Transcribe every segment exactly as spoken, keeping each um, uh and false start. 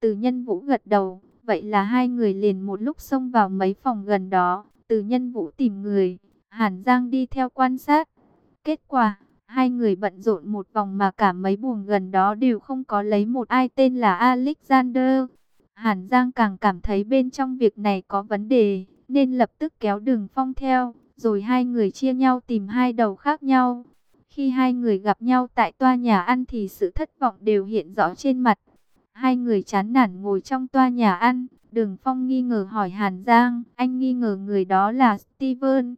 Từ Nhân Vũ gật đầu, vậy là hai người liền một lúc xông vào mấy phòng gần đó. Từ Nhân Vũ tìm người, Hàn Giang đi theo quan sát. Kết quả, hai người bận rộn một vòng mà cả mấy buồng gần đó đều không có lấy một ai tên là Alexander. Hàn Giang càng cảm thấy bên trong việc này có vấn đề, nên lập tức kéo Đường Phong theo, rồi hai người chia nhau tìm hai đầu khác nhau. Khi hai người gặp nhau tại toa nhà ăn thì sự thất vọng đều hiện rõ trên mặt. Hai người chán nản ngồi trong toa nhà ăn. Đường Phong nghi ngờ hỏi Hàn Giang, anh nghi ngờ người đó là Steven.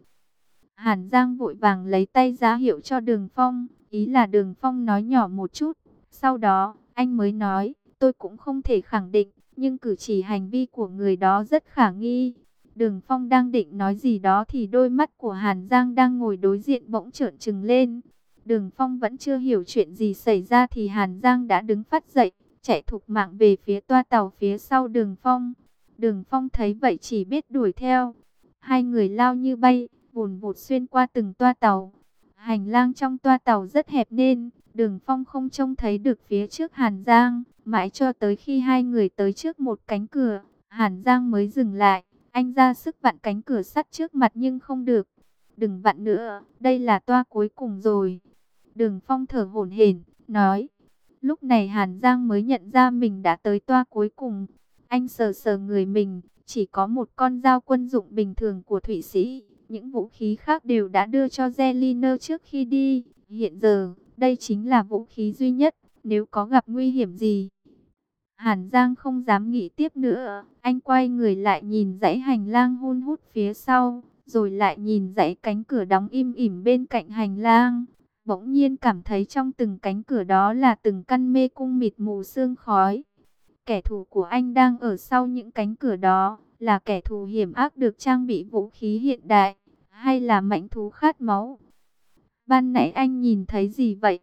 Hàn Giang vội vàng lấy tay ra hiệu cho Đường Phong, ý là Đường Phong nói nhỏ một chút. Sau đó, anh mới nói, tôi cũng không thể khẳng định, nhưng cử chỉ hành vi của người đó rất khả nghi. Đường Phong đang định nói gì đó thì đôi mắt của Hàn Giang đang ngồi đối diện bỗng trợn trừng lên. Đường Phong vẫn chưa hiểu chuyện gì xảy ra thì Hàn Giang đã đứng phát dậy, chạy thục mạng về phía toa tàu phía sau Đường Phong. Đường Phong thấy vậy chỉ biết đuổi theo. Hai người lao như bay, vùn vụt xuyên qua từng toa tàu. Hành lang trong toa tàu rất hẹp nên Đường Phong không trông thấy được phía trước Hàn Giang. Mãi cho tới khi hai người tới trước một cánh cửa, Hàn Giang mới dừng lại. Anh ra sức vặn cánh cửa sắt trước mặt nhưng không được. Đừng vặn nữa, đây là toa cuối cùng rồi. Đường Phong thở hổn hển, nói. Lúc này Hàn Giang mới nhận ra mình đã tới toa cuối cùng. Anh sờ sờ người mình, chỉ có một con dao quân dụng bình thường của Thụy Sĩ. Những vũ khí khác đều đã đưa cho Zeliner trước khi đi. Hiện giờ, đây chính là vũ khí duy nhất, nếu có gặp nguy hiểm gì. Hàn Giang không dám nghĩ tiếp nữa. Anh quay người lại nhìn dãy hành lang hun hút phía sau, rồi lại nhìn dãy cánh cửa đóng im ỉm bên cạnh hành lang. Bỗng nhiên cảm thấy trong từng cánh cửa đó là từng căn mê cung mịt mù sương khói. Kẻ thù của anh đang ở sau những cánh cửa đó, là kẻ thù hiểm ác được trang bị vũ khí hiện đại, hay là mãnh thú khát máu? Ban nãy anh nhìn thấy gì vậy?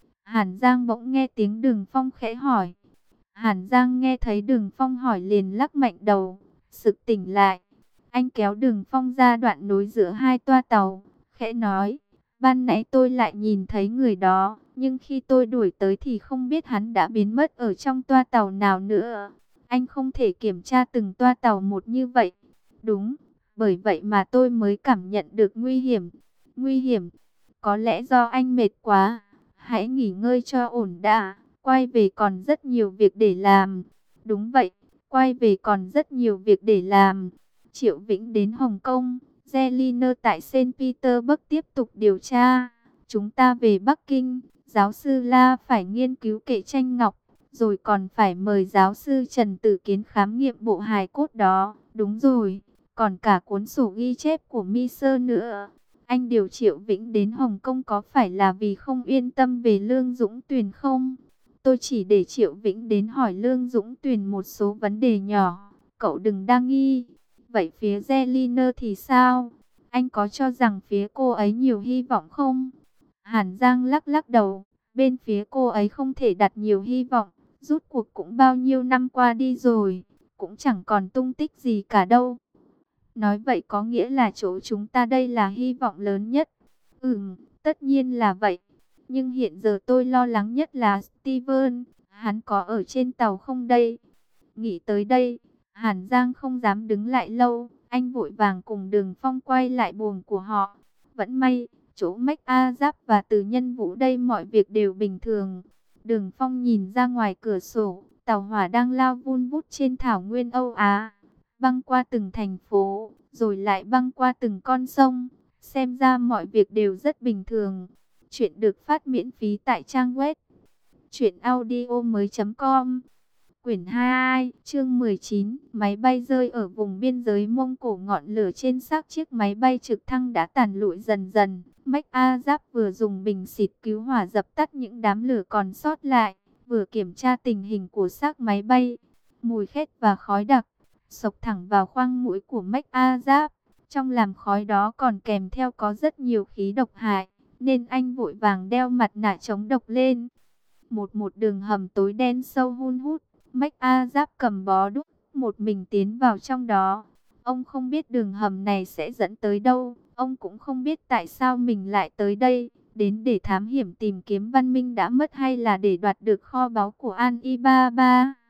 Hàn Giang bỗng nghe tiếng Đường Phong khẽ hỏi. Hàn Giang nghe thấy Đường Phong hỏi liền lắc mạnh đầu, sực tỉnh lại. Anh kéo Đường Phong ra đoạn nối giữa hai toa tàu, khẽ nói. Ban nãy tôi lại nhìn thấy người đó, nhưng khi tôi đuổi tới thì không biết hắn đã biến mất ở trong toa tàu nào nữa. Anh không thể kiểm tra từng toa tàu một như vậy. Đúng, bởi vậy mà tôi mới cảm nhận được nguy hiểm. Nguy hiểm, có lẽ do anh mệt quá. Hãy nghỉ ngơi cho ổn đã, quay về còn rất nhiều việc để làm. Đúng vậy, quay về còn rất nhiều việc để làm. Triệu Vĩnh đến Hồng Kông. Zeliner tại Saint Petersburg tiếp tục điều tra. Chúng ta về Bắc Kinh, giáo sư La phải nghiên cứu kệ tranh ngọc, rồi còn phải mời giáo sư Trần Tử Kiến khám nghiệm bộ hài cốt đó. Đúng rồi, còn cả cuốn sổ ghi chép của Mi Sơ nữa. Anh điều Triệu Vĩnh đến Hồng Kông có phải là vì không yên tâm về Lương Dũng Tuyền không? Tôi chỉ để Triệu Vĩnh đến hỏi Lương Dũng Tuyền một số vấn đề nhỏ, cậu đừng đa nghi. Vậy phía Zeliner thì sao? Anh có cho rằng phía cô ấy nhiều hy vọng không? Hàn Giang lắc lắc đầu. Bên phía cô ấy không thể đặt nhiều hy vọng. Rút cuộc cũng bao nhiêu năm qua đi rồi. Cũng chẳng còn tung tích gì cả đâu. Nói vậy có nghĩa là chỗ chúng ta đây là hy vọng lớn nhất. Ừm, tất nhiên là vậy. Nhưng hiện giờ tôi lo lắng nhất là Steven. Hắn có ở trên tàu không đây? Nghĩ tới đây, Hàn Giang không dám đứng lại lâu, anh vội vàng cùng Đường Phong quay lại buồng của họ. Vẫn may, chỗ Mách A Giáp và Từ Nhân Vũ đây mọi việc đều bình thường. Đường Phong nhìn ra ngoài cửa sổ, tàu hỏa đang lao vun vút trên thảo nguyên Âu Á, băng qua từng thành phố, rồi lại băng qua từng con sông. Xem ra mọi việc đều rất bình thường. Chuyện được phát miễn phí tại trang web truyện audio mới chấm com. Quyển hai, chương mười chín, máy bay rơi ở vùng biên giới Mông Cổ. Ngọn lửa trên xác chiếc máy bay trực thăng đã tàn lụi dần dần. Mách A Giáp vừa dùng bình xịt cứu hỏa dập tắt những đám lửa còn sót lại, vừa kiểm tra tình hình của xác máy bay. Mùi khét và khói đặc xộc thẳng vào khoang mũi của Mách A Giáp. Trong làn khói đó còn kèm theo có rất nhiều khí độc hại, nên anh vội vàng đeo mặt nạ chống độc lên. Một một đường hầm tối đen sâu hun hút. Mách A Giáp cầm bó đuốc, một mình tiến vào trong đó. Ông không biết đường hầm này sẽ dẫn tới đâu. Ông cũng không biết tại sao mình lại tới đây. Đến để thám hiểm tìm kiếm văn minh đã mất hay là để đoạt được kho báu của Alibaba.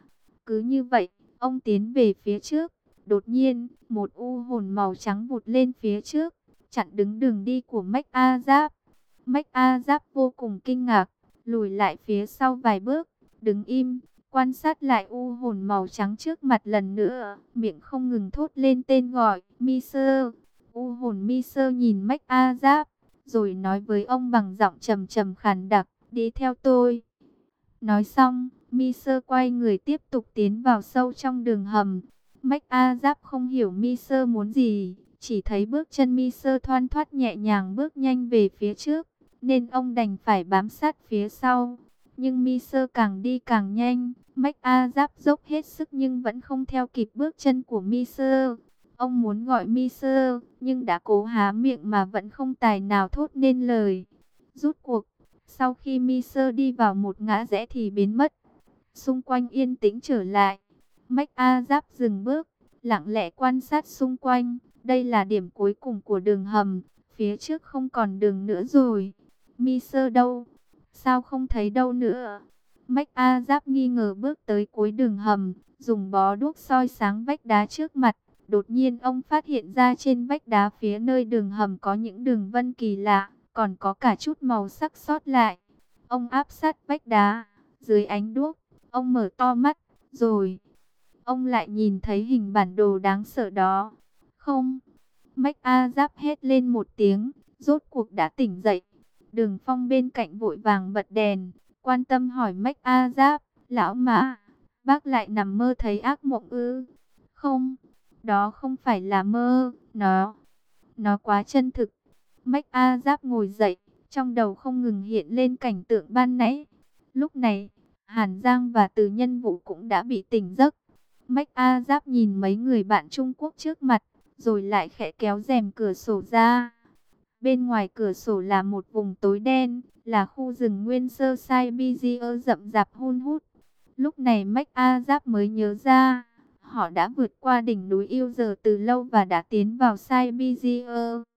Cứ như vậy, ông tiến về phía trước. Đột nhiên, một u hồn màu trắng vụt lên phía trước, chặn đứng đường đi của Mách A Giáp. Mách A Giáp vô cùng kinh ngạc, lùi lại phía sau vài bước, đứng im, quan sát lại u hồn màu trắng trước mặt lần nữa, miệng không ngừng thốt lên tên gọi, Mi Sơ. U hồn Mi Sơ nhìn Mách A Giáp, rồi nói với ông bằng giọng trầm trầm khàn đặc, đi theo tôi. Nói xong, Mi Sơ quay người tiếp tục tiến vào sâu trong đường hầm. Mách A Giáp không hiểu Mi Sơ muốn gì, chỉ thấy bước chân Mi Sơ thoăn thoắt nhẹ nhàng bước nhanh về phía trước, nên ông đành phải bám sát phía sau. Nhưng Mi Sơ càng đi càng nhanh, Mách A Giáp dốc hết sức nhưng vẫn không theo kịp bước chân của Mi Sơ. Ông muốn gọi Mi Sơ, nhưng đã cố há miệng mà vẫn không tài nào thốt nên lời. Rút cuộc, sau khi Mi Sơ đi vào một ngã rẽ thì biến mất. Xung quanh yên tĩnh trở lại. Mách A Giáp dừng bước, lặng lẽ quan sát xung quanh. Đây là điểm cuối cùng của đường hầm, phía trước không còn đường nữa rồi. Mi Sơ đâu? Sao không thấy đâu nữa? Mách A Giáp nghi ngờ bước tới cuối đường hầm, dùng bó đuốc soi sáng vách đá trước mặt. Đột nhiên ông phát hiện ra trên vách đá phía nơi đường hầm có những đường vân kỳ lạ, còn có cả chút màu sắc sót lại. Ông áp sát vách đá, dưới ánh đuốc, ông mở to mắt, rồi ông lại nhìn thấy hình bản đồ đáng sợ đó. Không, Mách A Giáp hét lên một tiếng, rốt cuộc đã tỉnh dậy. Đường Phong bên cạnh vội vàng bật đèn, quan tâm hỏi Mách A Giáp, lão Mã, bác lại nằm mơ thấy ác mộng ư? Không, đó không phải là mơ, nó, nó quá chân thực. Mách A Giáp ngồi dậy, trong đầu không ngừng hiện lên cảnh tượng ban nãy. Lúc này, Hàn Giang và Từ Nhân Vũ cũng đã bị tỉnh giấc. Mách A Giáp nhìn mấy người bạn Trung Quốc trước mặt, rồi lại khẽ kéo rèm cửa sổ ra. Bên ngoài cửa sổ là một vùng tối đen, là khu rừng nguyên sơ Siberia rậm rạp hun hút. Lúc này Mách A Giáp mới nhớ ra, họ đã vượt qua đỉnh núi Yêu Giờ từ lâu và đã tiến vào Siberia.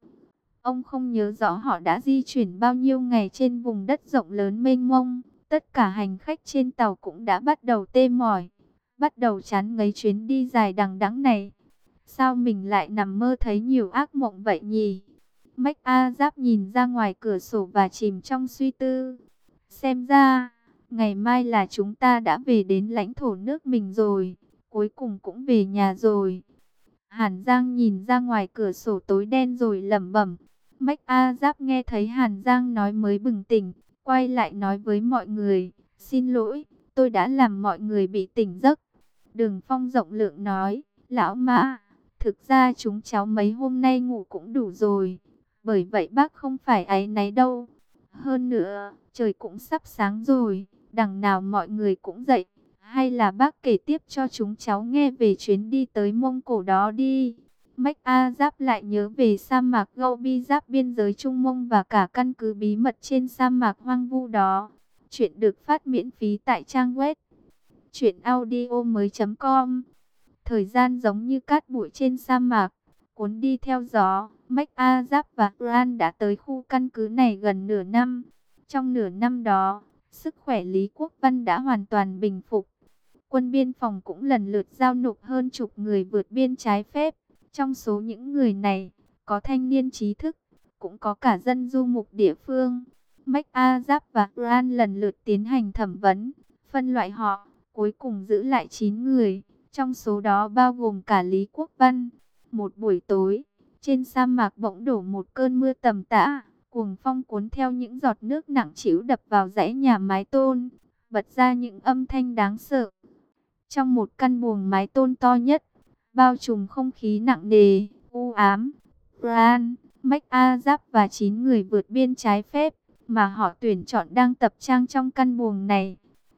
Ông không nhớ rõ họ đã di chuyển bao nhiêu ngày trên vùng đất rộng lớn mênh mông. Tất cả hành khách trên tàu cũng đã bắt đầu tê mỏi, bắt đầu chán ngấy chuyến đi dài đằng đẵng này. Sao mình lại nằm mơ thấy nhiều ác mộng vậy nhỉ? Mách A Giáp nhìn ra ngoài cửa sổ và chìm trong suy tư. Xem ra, ngày mai là chúng ta đã về đến lãnh thổ nước mình rồi, cuối cùng cũng về nhà rồi. Hàn Giang nhìn ra ngoài cửa sổ tối đen rồi lẩm bẩm. Mách A Giáp nghe thấy Hàn Giang nói mới bừng tỉnh, quay lại nói với mọi người, xin lỗi, tôi đã làm mọi người bị tỉnh giấc. Đường Phong rộng lượng nói, lão Mã, thực ra chúng cháu mấy hôm nay ngủ cũng đủ rồi, bởi vậy bác không phải áy náy đâu. Hơn nữa, trời cũng sắp sáng rồi, đằng nào mọi người cũng dậy, hay là bác kể tiếp cho chúng cháu nghe về chuyến đi tới Mông Cổ đó đi. Mách A Giáp lại nhớ về sa mạc Gobi giáp biên giới Trung Mông và cả căn cứ bí mật trên sa mạc hoang vu đó. Chuyện được phát miễn phí tại trang web truyện audio mới chấm com. Thời gian giống như cát bụi trên sa mạc, cuốn đi theo gió. Mách A Giáp và Ran đã tới khu căn cứ này gần nửa năm. Trong nửa năm đó, sức khỏe Lý Quốc Văn đã hoàn toàn bình phục. Quân biên phòng cũng lần lượt giao nộp hơn chục người vượt biên trái phép. Trong số những người này, có thanh niên trí thức, cũng có cả dân du mục địa phương. Mách A Giáp và Ran lần lượt tiến hành thẩm vấn, phân loại họ, cuối cùng giữ lại chín người, trong số đó bao gồm cả Lý Quốc Văn. Một buổi tối, trên sa mạc bỗng đổ một cơn mưa tầm tã, cuồng phong cuốn theo những giọt nước nặng trĩu đập vào dãy nhà mái tôn, bật ra những âm thanh đáng sợ. Trong một căn buồng mái tôn to nhất, bao trùm không khí nặng nề, u ám, Ran, Mách A Giáp và chín người vượt biên trái phép mà họ tuyển chọn đang tập trang trong căn buồng này.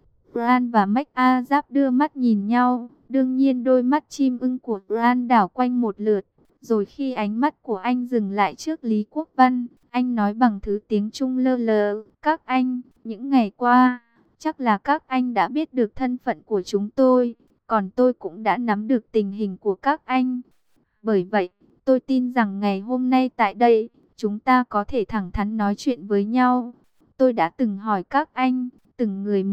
Ran và Mách A Giáp đưa mắt nhìn nhau, đương nhiên đôi mắt chim ưng của Ran đảo quanh một lượt, rồi khi ánh mắt của anh dừng lại trước Lý Quốc Văn, anh nói bằng thứ tiếng Trung lơ lờ, các anh, những ngày qua, chắc là các anh đã biết được thân phận của chúng tôi, còn tôi cũng đã nắm được tình hình của các anh. Bởi vậy, tôi tin rằng ngày hôm nay tại đây, chúng ta có thể thẳng thắn nói chuyện với nhau. Tôi đã từng hỏi các anh, từng người một,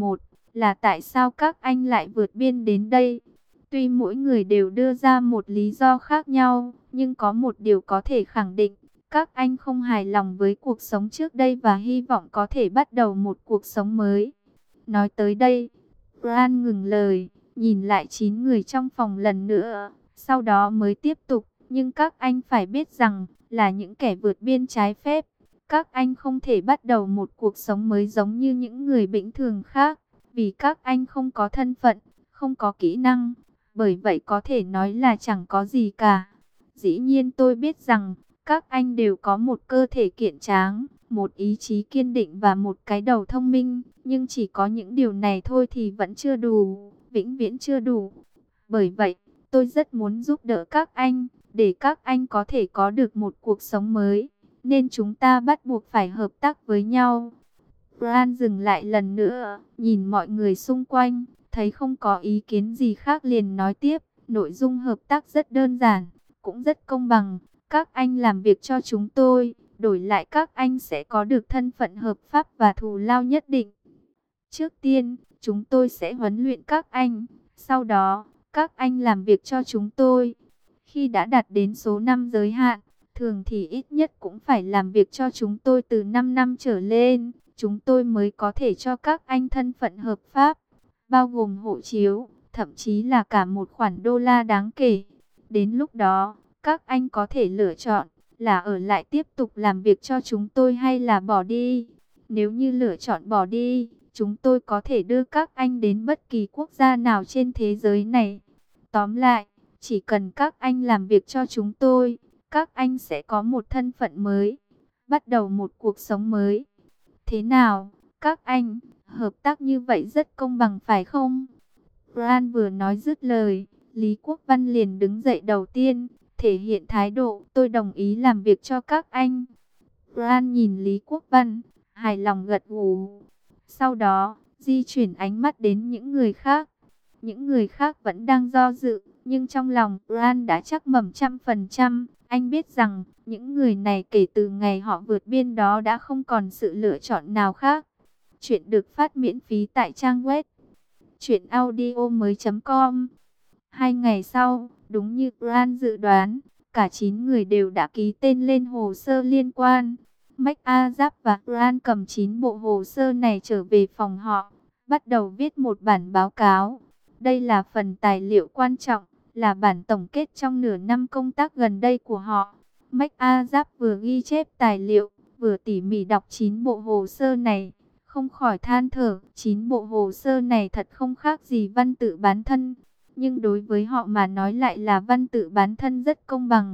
là tại sao các anh lại vượt biên đến đây? Tuy mỗi người đều đưa ra một lý do khác nhau, nhưng có một điều có thể khẳng định, các anh không hài lòng với cuộc sống trước đây và hy vọng có thể bắt đầu một cuộc sống mới. Nói tới đây, Bran ngừng lời, nhìn lại chín người trong phòng lần nữa, sau đó mới tiếp tục, nhưng các anh phải biết rằng, là những kẻ vượt biên trái phép, các anh không thể bắt đầu một cuộc sống mới giống như những người bình thường khác, vì các anh không có thân phận, không có kỹ năng, bởi vậy có thể nói là chẳng có gì cả. Dĩ nhiên tôi biết rằng, các anh đều có một cơ thể kiện tráng, một ý chí kiên định và một cái đầu thông minh, nhưng chỉ có những điều này thôi thì vẫn chưa đủ, vĩnh viễn chưa đủ. Bởi vậy, tôi rất muốn giúp đỡ các anh, để các anh có thể có được một cuộc sống mới, nên chúng ta bắt buộc phải hợp tác với nhau. Bran dừng lại lần nữa, nhìn mọi người xung quanh, thấy không có ý kiến gì khác liền nói tiếp, nội dung hợp tác rất đơn giản, cũng rất công bằng. Các anh làm việc cho chúng tôi, đổi lại các anh sẽ có được thân phận hợp pháp và thù lao nhất định. Trước tiên, chúng tôi sẽ huấn luyện các anh, sau đó, các anh làm việc cho chúng tôi. Khi đã đạt đến số năm giới hạn, thường thì ít nhất cũng phải làm việc cho chúng tôi từ năm năm trở lên, chúng tôi mới có thể cho các anh thân phận hợp pháp, bao gồm hộ chiếu, thậm chí là cả một khoản đô la đáng kể. Đến lúc đó, các anh có thể lựa chọn là ở lại tiếp tục làm việc cho chúng tôi hay là bỏ đi. Nếu như lựa chọn bỏ đi, chúng tôi có thể đưa các anh đến bất kỳ quốc gia nào trên thế giới này. Tóm lại, chỉ cần các anh làm việc cho chúng tôi, các anh sẽ có một thân phận mới, bắt đầu một cuộc sống mới. Thế nào, các anh, hợp tác như vậy rất công bằng phải không? Bran vừa nói dứt lời, Lý Quốc Văn liền đứng dậy đầu tiên, thể hiện thái độ, tôi đồng ý làm việc cho các anh. Bran nhìn Lý Quốc Văn, hài lòng gật gù. Sau đó, di chuyển ánh mắt đến những người khác. Những người khác vẫn đang do dự, nhưng trong lòng Bran đã chắc mẩm trăm phần trăm. Anh biết rằng, những người này kể từ ngày họ vượt biên đó đã không còn sự lựa chọn nào khác. Chuyện được phát miễn phí tại trang web truyện audio mới chấm com. Hai ngày sau, đúng như Bran dự đoán, cả chín người đều đã ký tên lên hồ sơ liên quan. MacArthur và Bran cầm chín bộ hồ sơ này trở về phòng họ, bắt đầu viết một bản báo cáo. Đây là phần tài liệu quan trọng, là bản tổng kết trong nửa năm công tác gần đây của họ. MacArthur vừa ghi chép tài liệu, vừa tỉ mỉ đọc chín bộ hồ sơ này, không khỏi than thở, chín bộ hồ sơ này thật không khác gì văn tự bán thân, nhưng đối với họ mà nói lại là văn tự bán thân rất công bằng.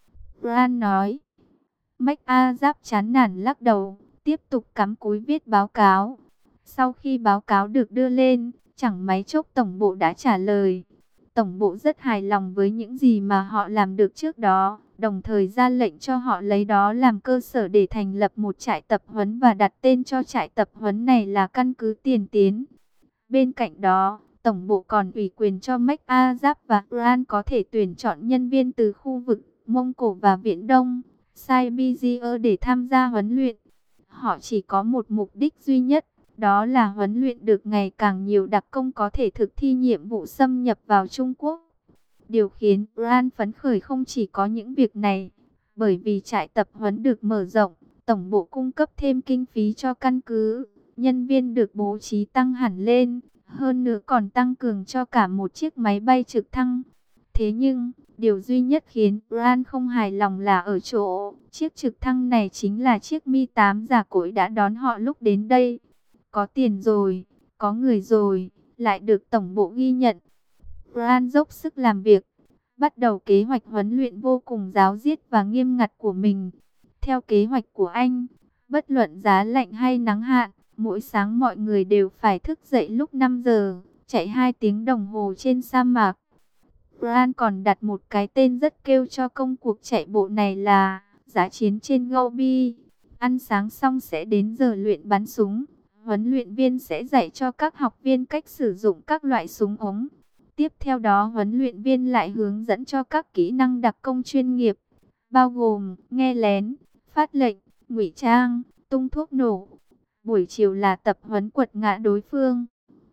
Bran nói. MacArthur chán nản lắc đầu, tiếp tục cắm cúi viết báo cáo. Sau khi báo cáo được đưa lên, chẳng mấy chốc tổng bộ đã trả lời. Tổng bộ rất hài lòng với những gì mà họ làm được trước đó, đồng thời ra lệnh cho họ lấy đó làm cơ sở để thành lập một trại tập huấn và đặt tên cho trại tập huấn này là căn cứ tiền tiến. Bên cạnh đó, tổng bộ còn ủy quyền cho MacArthur và Bran có thể tuyển chọn nhân viên từ khu vực Mông Cổ và Viễn Đông, Siberia để tham gia huấn luyện. Họ chỉ có một mục đích duy nhất, đó là huấn luyện được ngày càng nhiều đặc công có thể thực thi nhiệm vụ xâm nhập vào Trung Quốc. Điều khiến Bran phấn khởi không chỉ có những việc này, bởi vì trại tập huấn được mở rộng, tổng bộ cung cấp thêm kinh phí cho căn cứ, nhân viên được bố trí tăng hẳn lên, hơn nữa còn tăng cường cho cả một chiếc máy bay trực thăng. Thế nhưng, điều duy nhất khiến Bran không hài lòng là ở chỗ, chiếc trực thăng này chính là chiếc Mi tám già cỗi đã đón họ lúc đến đây. Có tiền rồi, có người rồi, lại được tổng bộ ghi nhận. Bran dốc sức làm việc, bắt đầu kế hoạch huấn luyện vô cùng giáo diết và nghiêm ngặt của mình. Theo kế hoạch của anh, bất luận giá lạnh hay nắng hạn, mỗi sáng mọi người đều phải thức dậy lúc năm giờ, chạy hai tiếng đồng hồ trên sa mạc. Bran còn đặt một cái tên rất kêu cho công cuộc chạy bộ này là Dã chiến trên Gobi. Ăn sáng xong sẽ đến giờ luyện bắn súng. Huấn luyện viên sẽ dạy cho các học viên cách sử dụng các loại súng ống. Tiếp theo đó huấn luyện viên lại hướng dẫn cho các kỹ năng đặc công chuyên nghiệp, bao gồm nghe lén, phát lệnh, ngụy trang, tung thuốc nổ. Buổi chiều là tập huấn quật ngã đối phương.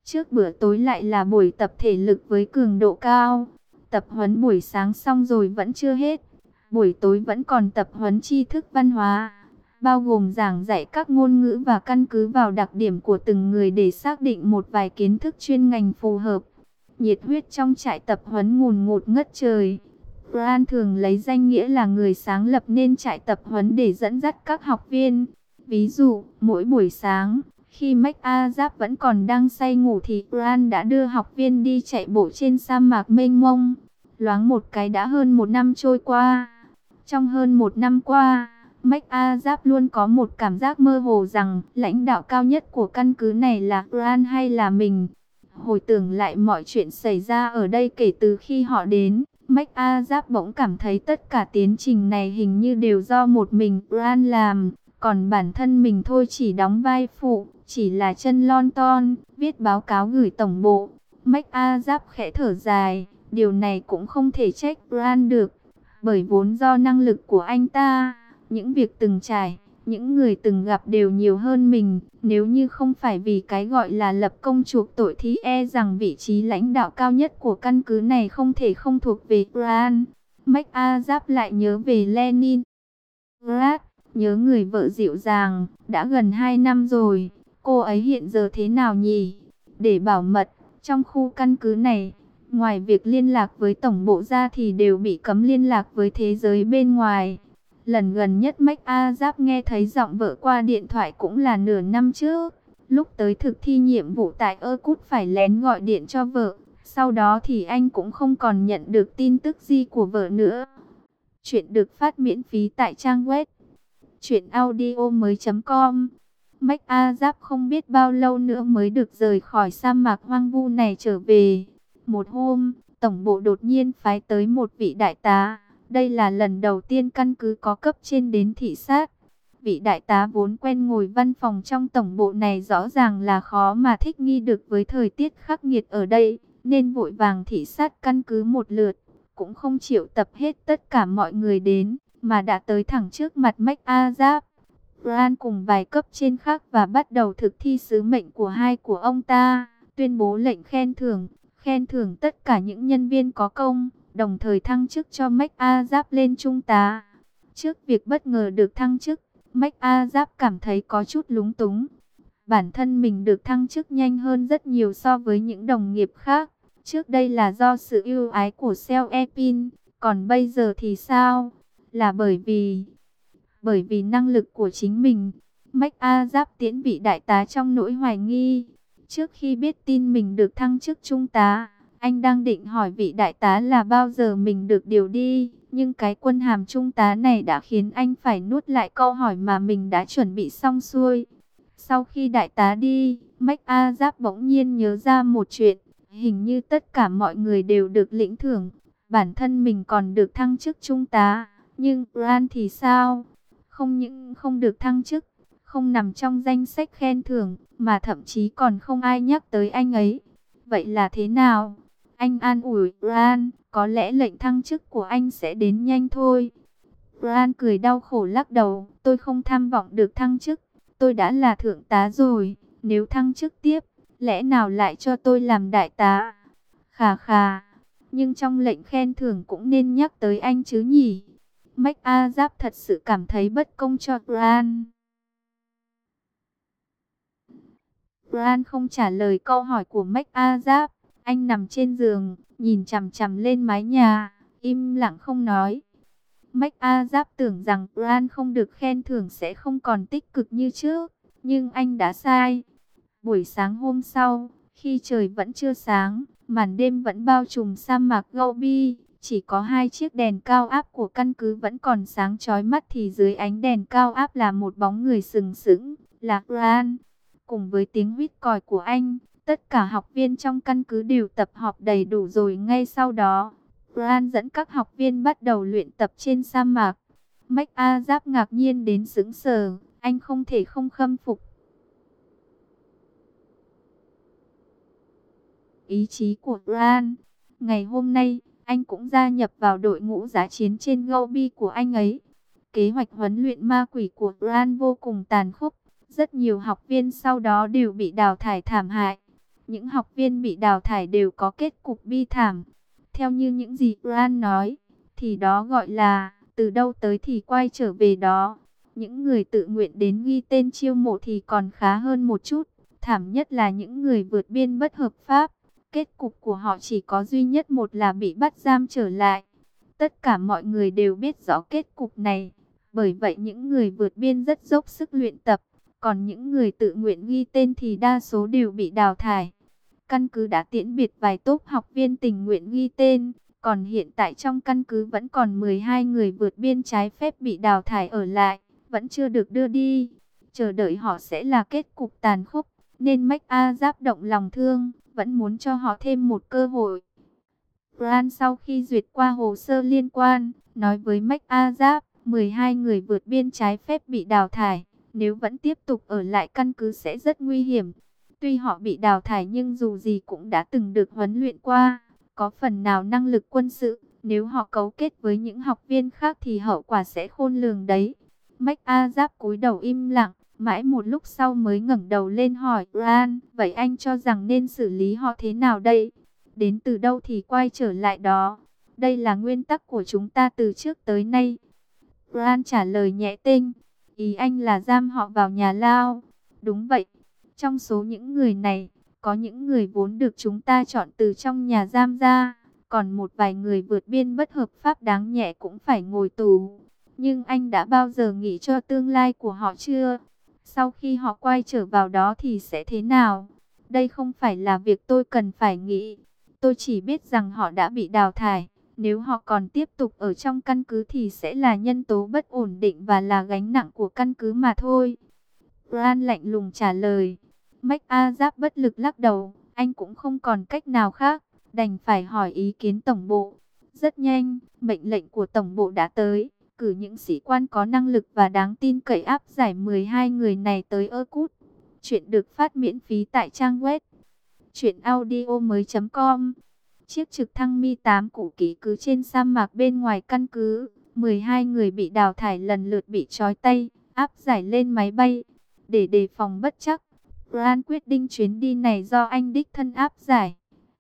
Trước bữa tối lại là buổi tập thể lực với cường độ cao. Tập huấn buổi sáng xong rồi vẫn chưa hết. Buổi tối vẫn còn tập huấn tri thức văn hóa, bao gồm giảng dạy các ngôn ngữ và căn cứ vào đặc điểm của từng người để xác định một vài kiến thức chuyên ngành phù hợp. Nhiệt huyết trong trại tập huấn ngùn ngụt ngất trời. Brian thường lấy danh nghĩa là người sáng lập nên trại tập huấn để dẫn dắt các học viên. Ví dụ, mỗi buổi sáng, khi McAzap vẫn còn đang say ngủ thì Brian đã đưa học viên đi chạy bộ trên sa mạc mênh mông. Loáng một cái đã hơn một năm trôi qua. Trong hơn một năm qua, McAzap luôn có một cảm giác mơ hồ rằng lãnh đạo cao nhất của căn cứ này là Brian hay là mình. Hồi tưởng lại mọi chuyện xảy ra ở đây kể từ khi họ đến, McAzap bỗng cảm thấy tất cả tiến trình này hình như đều do một mình Brian làm, còn bản thân mình thôi chỉ đóng vai phụ, chỉ là chân lon ton, viết báo cáo gửi tổng bộ. McAzap khẽ thở dài, điều này cũng không thể trách Brian được, bởi vốn do năng lực của anh ta, những việc từng trải, những người từng gặp đều nhiều hơn mình. Nếu như không phải vì cái gọi là lập công chuộc tội thì e rằng vị trí lãnh đạo cao nhất của căn cứ này không thể không thuộc về Brian. McAzap lại nhớ về Lenin, Grad, nhớ người vợ dịu dàng, đã gần hai năm rồi, cô ấy hiện giờ thế nào nhỉ? Để bảo mật, trong khu căn cứ này, ngoài việc liên lạc với tổng bộ ra thì đều bị cấm liên lạc với thế giới bên ngoài. Lần gần nhất McAzap nghe thấy giọng vợ qua điện thoại cũng là nửa năm trước. Lúc tới thực thi nhiệm vụ tại Irkut phải lén gọi điện cho vợ. Sau đó thì anh cũng không còn nhận được tin tức gì của vợ nữa. Chuyện được phát miễn phí tại trang web truyện audio mới chấm com. McAzap không biết bao lâu nữa mới được rời khỏi sa mạc hoang vu này trở về. Một hôm, tổng bộ đột nhiên phái tới một vị đại tá. Đây là lần đầu tiên căn cứ có cấp trên đến thị sát. Vị đại tá vốn quen ngồi văn phòng trong tổng bộ này rõ ràng là khó mà thích nghi được với thời tiết khắc nghiệt ở đây, nên vội vàng thị sát căn cứ một lượt, cũng không triệu tập hết tất cả mọi người đến, mà đã tới thẳng trước mặt McAzap, Brian cùng vài cấp trên khác và bắt đầu thực thi sứ mệnh của hai của ông ta, tuyên bố lệnh khen thưởng, khen thưởng tất cả những nhân viên có công, đồng thời thăng chức cho McAzap lên trung tá. Trước việc bất ngờ được thăng chức, McAzap cảm thấy có chút lúng túng. Bản thân mình được thăng chức nhanh hơn rất nhiều so với những đồng nghiệp khác. Trước đây là do sự ưu ái của Seo Epin, còn bây giờ thì sao? Là bởi vì... Bởi vì năng lực của chính mình. McAzap tiễn vị đại tá trong nỗi hoài nghi. Trước khi biết tin mình được thăng chức trung tá, anh đang định hỏi vị đại tá là bao giờ mình được điều đi. Nhưng cái quân hàm trung tá này đã khiến anh phải nuốt lại câu hỏi mà mình đã chuẩn bị xong xuôi. Sau khi đại tá đi, McAzap bỗng nhiên nhớ ra một chuyện. Hình như tất cả mọi người đều được lĩnh thưởng. Bản thân mình còn được thăng chức trung tá. Nhưng Brian thì sao? Không những không được thăng chức, không nằm trong danh sách khen thưởng, mà thậm chí còn không ai nhắc tới anh ấy. Vậy là thế nào? Anh an ủi Brian, có lẽ lệnh thăng chức của anh sẽ đến nhanh thôi. Brian cười đau khổ lắc đầu, tôi không tham vọng được thăng chức, tôi đã là thượng tá rồi, nếu thăng chức tiếp, lẽ nào lại cho tôi làm đại tá? Khà khà, nhưng trong lệnh khen thưởng cũng nên nhắc tới anh chứ nhỉ? McAzap thật sự cảm thấy bất công cho Brian. Brian không trả lời câu hỏi của McAzap. Anh nằm trên giường, nhìn chằm chằm lên mái nhà, im lặng không nói. McAzap tưởng rằng Brian không được khen thưởng sẽ không còn tích cực như trước, nhưng anh đã sai. Buổi sáng hôm sau, khi trời vẫn chưa sáng, màn đêm vẫn bao trùm sa mạc Gobi, chỉ có hai chiếc đèn cao áp của căn cứ vẫn còn sáng chói mắt thì dưới ánh đèn cao áp là một bóng người sừng sững, là Brian. Cùng với tiếng huýt còi của anh, tất cả học viên trong căn cứ đều tập họp đầy đủ rồi. Ngay sau đó, Brian dẫn các học viên bắt đầu luyện tập trên sa mạc. McAzap ngạc nhiên đến sững sờ, anh không thể không khâm phục ý chí của Brian. Ngày hôm nay, anh cũng gia nhập vào đội ngũ giá chiến trên Gobi của anh ấy. Kế hoạch huấn luyện ma quỷ của Brian vô cùng tàn khốc. Rất nhiều học viên sau đó đều bị đào thải thảm hại. những học viên bị đào thải đều có kết cục bi thảm. Theo như những gì Ran nói, thì đó gọi là từ đâu tới thì quay trở về đó. Những người tự nguyện đến ghi tên chiêu mộ thì còn khá hơn một chút. Thảm nhất là những người vượt biên bất hợp pháp. Kết cục của họ chỉ có duy nhất một là bị bắt giam trở lại. Tất cả mọi người đều biết rõ kết cục này. Bởi vậy những người vượt biên rất dốc sức luyện tập. Còn những người tự nguyện ghi tên thì đa số đều bị đào thải. Căn cứ đã tiễn biệt vài tốp học viên tình nguyện ghi tên. Còn hiện tại trong căn cứ vẫn còn mười hai người vượt biên trái phép bị đào thải ở lại. Vẫn chưa được đưa đi. Chờ đợi họ sẽ là kết cục tàn khốc. Nên Mach-A Giáp động lòng thương. Vẫn muốn cho họ thêm một cơ hội. Ran sau khi duyệt qua hồ sơ liên quan. Nói với Mach-A Giáp. mười hai người vượt biên trái phép bị đào thải. Nếu vẫn tiếp tục ở lại căn cứ sẽ rất nguy hiểm. Tuy họ bị đào thải nhưng dù gì cũng đã từng được huấn luyện qua. Có phần nào năng lực quân sự. Nếu họ cấu kết với những học viên khác thì hậu quả sẽ khôn lường đấy. Mach-A Giáp cúi đầu im lặng. Mãi một lúc sau mới ngẩng đầu lên hỏi Ran. Vậy anh cho rằng nên xử lý họ thế nào đây? Đến từ đâu thì quay trở lại đó. Đây là nguyên tắc của chúng ta từ trước tới nay. Ran trả lời nhẹ tênh. Ý anh là giam họ vào nhà lao. Đúng vậy. Trong số những người này, có những người vốn được chúng ta chọn từ trong nhà giam ra. Còn một vài người vượt biên bất hợp pháp đáng nhẹ cũng phải ngồi tù. Nhưng anh đã bao giờ nghĩ cho tương lai của họ chưa? Sau khi họ quay trở vào đó thì sẽ thế nào? Đây không phải là việc tôi cần phải nghĩ. Tôi chỉ biết rằng họ đã bị đào thải. Nếu họ còn tiếp tục ở trong căn cứ thì sẽ là nhân tố bất ổn định và là gánh nặng của căn cứ mà thôi. Ran lạnh lùng trả lời. Mach-A Giáp bất lực lắc đầu. Anh cũng không còn cách nào khác. Đành phải hỏi ý kiến tổng bộ. Rất nhanh, mệnh lệnh của tổng bộ đã tới. Cử những sĩ quan có năng lực và đáng tin cậy áp giải mười hai người này tới Irkut. Chuyện được phát miễn phí tại trang web truyện audio mới chấm com. Chiếc trực thăng Mi tám cũ kỹ cứ trên sa mạc bên ngoài căn cứ. mười hai người bị đào thải lần lượt bị trói tay, áp giải lên máy bay. Để đề phòng bất trắc, Ran quyết định chuyến đi này do anh đích thân áp giải.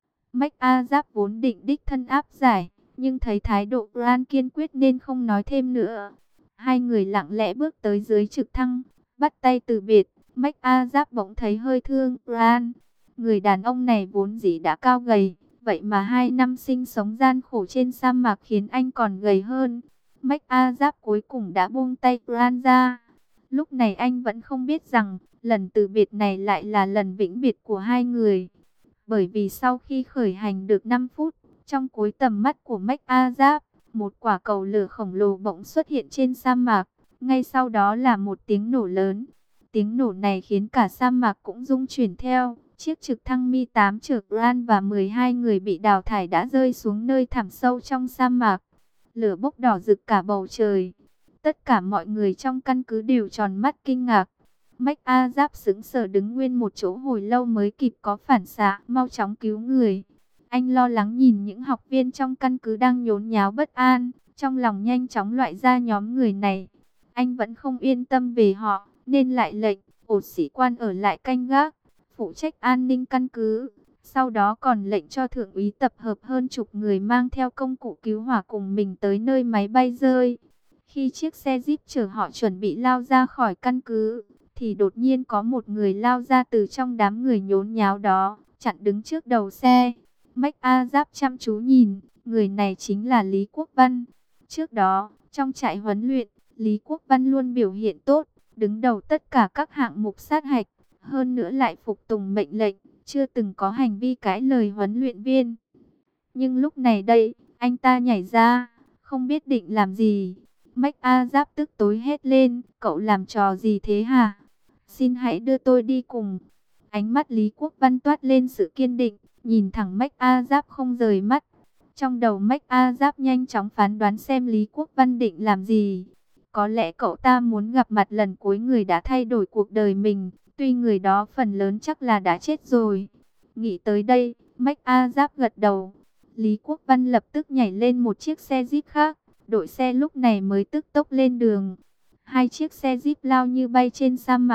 Mach-A Giáp vốn định đích thân áp giải, nhưng thấy thái độ Ran kiên quyết nên không nói thêm nữa. Hai người lặng lẽ bước tới dưới trực thăng, bắt tay từ biệt. Mach-A Giáp bỗng thấy hơi thương Ran. Người đàn ông này vốn dĩ đã cao gầy, vậy mà hai năm sinh sống gian khổ trên sa mạc khiến anh còn gầy hơn. Mach-A Giáp cuối cùng đã buông tay Ran ra. Lúc này anh vẫn không biết rằng, lần từ biệt này lại là lần vĩnh biệt của hai người. Bởi vì sau khi khởi hành được năm phút, trong cuối tầm mắt của Mach-A Giáp, một quả cầu lửa khổng lồ bỗng xuất hiện trên sa mạc. Ngay sau đó là một tiếng nổ lớn. Tiếng nổ này khiến cả sa mạc cũng rung chuyển theo. Chiếc trực thăng Mi tám chở Ran và mười hai người bị đào thải đã rơi xuống nơi thẳm sâu trong sa mạc. Lửa bốc đỏ rực cả bầu trời. Tất cả mọi người trong căn cứ đều tròn mắt kinh ngạc. Mach-A Giáp sững sờ đứng nguyên một chỗ hồi lâu mới kịp có phản xạ, mau chóng cứu người. Anh lo lắng nhìn những học viên trong căn cứ đang nhốn nháo bất an, trong lòng nhanh chóng loại ra nhóm người này. Anh vẫn không yên tâm về họ, nên lại lệnh một sĩ quan ở lại canh gác, phụ trách an ninh căn cứ. Sau đó còn lệnh cho thượng úy tập hợp hơn chục người mang theo công cụ cứu hỏa cùng mình tới nơi máy bay rơi. Khi chiếc xe Jeep chở họ chuẩn bị lao ra khỏi căn cứ, thì đột nhiên có một người lao ra từ trong đám người nhốn nháo đó, chặn đứng trước đầu xe. Mach-A Giáp chăm chú nhìn, người này chính là Lý Quốc Văn. Trước đó, trong trại huấn luyện, Lý Quốc Văn luôn biểu hiện tốt, đứng đầu tất cả các hạng mục sát hạch, hơn nữa lại phục tùng mệnh lệnh, chưa từng có hành vi cãi lời huấn luyện viên. Nhưng lúc này đây, anh ta nhảy ra, không biết định làm gì. Mach-A Giáp tức tối hét lên, cậu làm trò gì thế hả? Xin hãy đưa tôi đi cùng. Ánh mắt Lý Quốc Văn toát lên sự kiên định, nhìn thẳng Mach-A Giáp không rời mắt. Trong đầu Mach-A Giáp nhanh chóng phán đoán xem Lý Quốc Văn định làm gì. Có lẽ cậu ta muốn gặp mặt lần cuối người đã thay đổi cuộc đời mình, tuy người đó phần lớn chắc là đã chết rồi. Nghĩ tới đây, Mach-A Giáp gật đầu. Lý Quốc Văn lập tức nhảy lên một chiếc xe Jeep khác, đội xe lúc này mới tức tốc lên đường. Hai chiếc xe Jeep lao như bay trên sa mạc,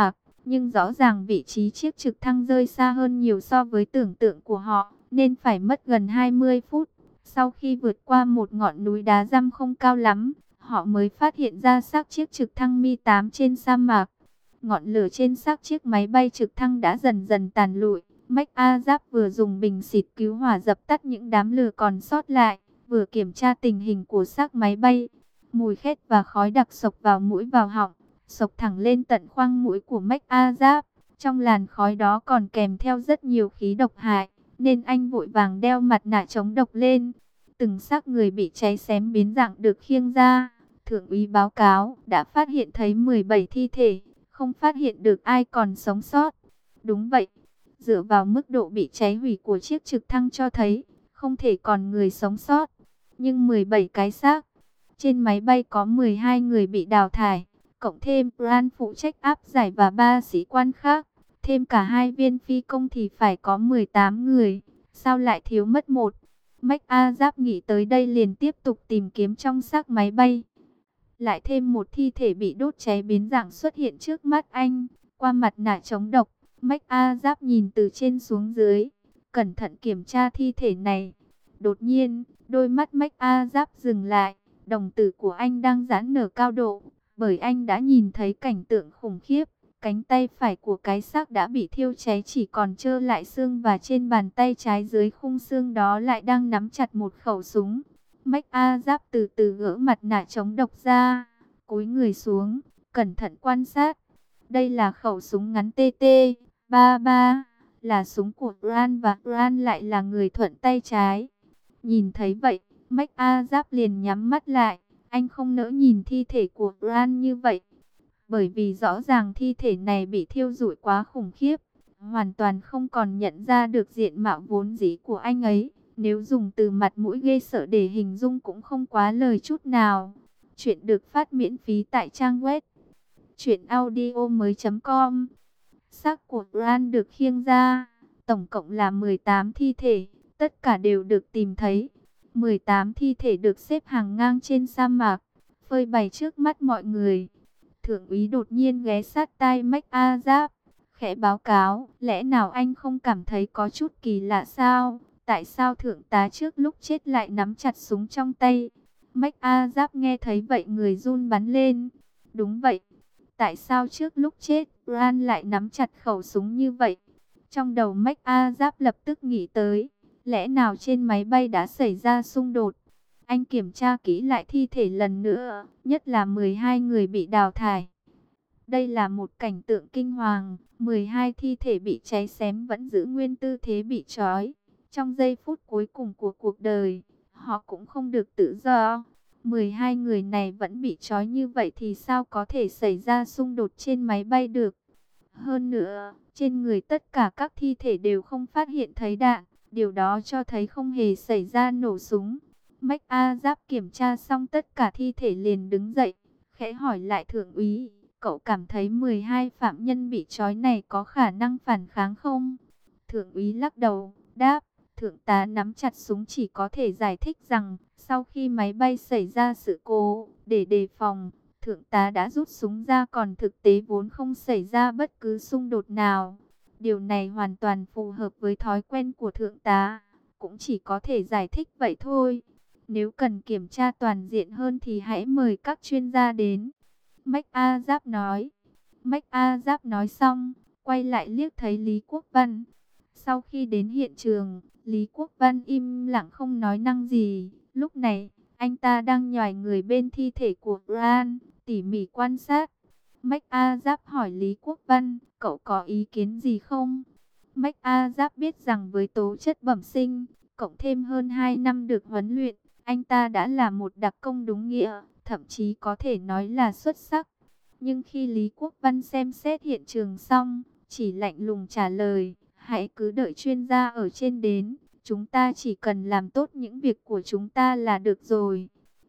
Nhưng rõ ràng vị trí chiếc trực thăng rơi xa hơn nhiều so với tưởng tượng của họ, nên phải mất gần hai mươi phút. Sau khi vượt qua một ngọn núi đá răm không cao lắm, họ mới phát hiện ra xác chiếc trực thăng Mi tám trên sa mạc. Ngọn lửa trên xác chiếc máy bay trực thăng đã dần dần tàn lụi. MacArthur vừa dùng bình xịt cứu hỏa dập tắt những đám lửa còn sót lại, vừa kiểm tra tình hình của xác máy bay. Mùi khét và khói đặc xộc vào mũi vào họng, xộc thẳng lên tận khoang mũi của MacArthur. Trong làn khói đó còn kèm theo rất nhiều khí độc hại, nên anh vội vàng đeo mặt nạ chống độc lên. Từng xác người bị cháy xém biến dạng được khiêng ra. Thượng úy báo cáo đã phát hiện thấy mười bảy thi thể, không phát hiện được ai còn sống sót. Đúng vậy, dựa vào mức độ bị cháy hủy của chiếc trực thăng cho thấy không thể còn người sống sót. Nhưng mười bảy cái xác, trên máy bay có mười hai người bị đào thải, cộng thêm Grant phụ trách áp giải và ba sĩ quan khác, thêm cả hai viên phi công thì phải có mười tám người. Sao lại thiếu mất một? MacArthur nghĩ tới đây liền tiếp tục tìm kiếm trong xác máy bay. Lại thêm một thi thể bị đốt cháy biến dạng xuất hiện trước mắt anh. Qua mặt nạ chống độc, MacArthur nhìn từ trên xuống dưới, cẩn thận kiểm tra thi thể này. Đột nhiên, đôi mắt MacArthur dừng lại, đồng tử của anh đang giãn nở cao độ, bởi anh đã nhìn thấy cảnh tượng khủng khiếp. Cánh tay phải của cái xác đã bị thiêu cháy chỉ còn trơ lại xương, và trên bàn tay trái dưới khung xương đó lại đang nắm chặt một khẩu súng. MacArthur từ từ gỡ mặt nạ chống độc ra, cúi người xuống, cẩn thận quan sát. Đây là khẩu súng ngắn T T ba mươi ba, là súng của Grant, và Grant lại là người thuận tay trái. Nhìn thấy vậy, MacArthur liền nhắm mắt lại. Anh không nỡ nhìn thi thể của Grant như vậy, bởi vì rõ ràng thi thể này bị thiêu rụi quá khủng khiếp, hoàn toàn không còn nhận ra được diện mạo vốn dĩ của anh ấy. Nếu dùng từ mặt mũi ghê sợ để hình dung cũng không quá lời chút nào. Chuyện được phát miễn phí tại trang web truyện audio mới chấm com. Xác của Grant được khiêng ra, tổng cộng là mười tám thi thể, tất cả đều được tìm thấy. mười tám thi thể được xếp hàng ngang trên sa mạc, phơi bày trước mắt mọi người. Thượng úy đột nhiên ghé sát tai MacArthur, khẽ báo cáo, lẽ nào anh không cảm thấy có chút kỳ lạ sao? Tại sao thượng tá trước lúc chết lại nắm chặt súng trong tay? MacArthur nghe thấy vậy người run bắn lên. Đúng vậy, tại sao trước lúc chết Grant lại nắm chặt khẩu súng như vậy? Trong đầu MacArthur lập tức nghĩ tới, lẽ nào trên máy bay đã xảy ra xung đột? Anh kiểm tra kỹ lại thi thể lần nữa, nhất là mười hai người bị đào thải. Đây là một cảnh tượng kinh hoàng, mười hai thi thể bị cháy xém vẫn giữ nguyên tư thế bị trói. Trong giây phút cuối cùng của cuộc đời, họ cũng không được tự do. mười hai người này vẫn bị trói như vậy thì sao có thể xảy ra xung đột trên máy bay được? Hơn nữa, trên người tất cả các thi thể đều không phát hiện thấy đạn, điều đó cho thấy không hề xảy ra nổ súng. MacArthur kiểm tra xong tất cả thi thể liền đứng dậy, khẽ hỏi lại thượng úy, cậu cảm thấy mười hai phạm nhân bị trói này có khả năng phản kháng không? Thượng úy lắc đầu, đáp, thượng tá nắm chặt súng chỉ có thể giải thích rằng, sau khi máy bay xảy ra sự cố, để đề phòng, thượng tá đã rút súng ra, còn thực tế vốn không xảy ra bất cứ xung đột nào. Điều này hoàn toàn phù hợp với thói quen của thượng tá, cũng chỉ có thể giải thích vậy thôi. Nếu cần kiểm tra toàn diện hơn thì hãy mời các chuyên gia đến. MacArthur nói. MacArthur nói xong, quay lại liếc thấy Lý Quốc Văn. Sau khi đến hiện trường, Lý Quốc Văn im lặng không nói năng gì. Lúc này, anh ta đang nhòi người bên thi thể của Grant, tỉ mỉ quan sát. MacArthur hỏi Lý Quốc Văn, cậu có ý kiến gì không? MacArthur biết rằng với tố chất bẩm sinh, cộng thêm hơn hai năm được huấn luyện, anh ta đã là một đặc công đúng nghĩa, thậm chí có thể nói là xuất sắc. Nhưng khi Lý Quốc Văn xem xét hiện trường xong, chỉ lạnh lùng trả lời, hãy cứ đợi chuyên gia ở trên đến, chúng ta chỉ cần làm tốt những việc của chúng ta là được rồi.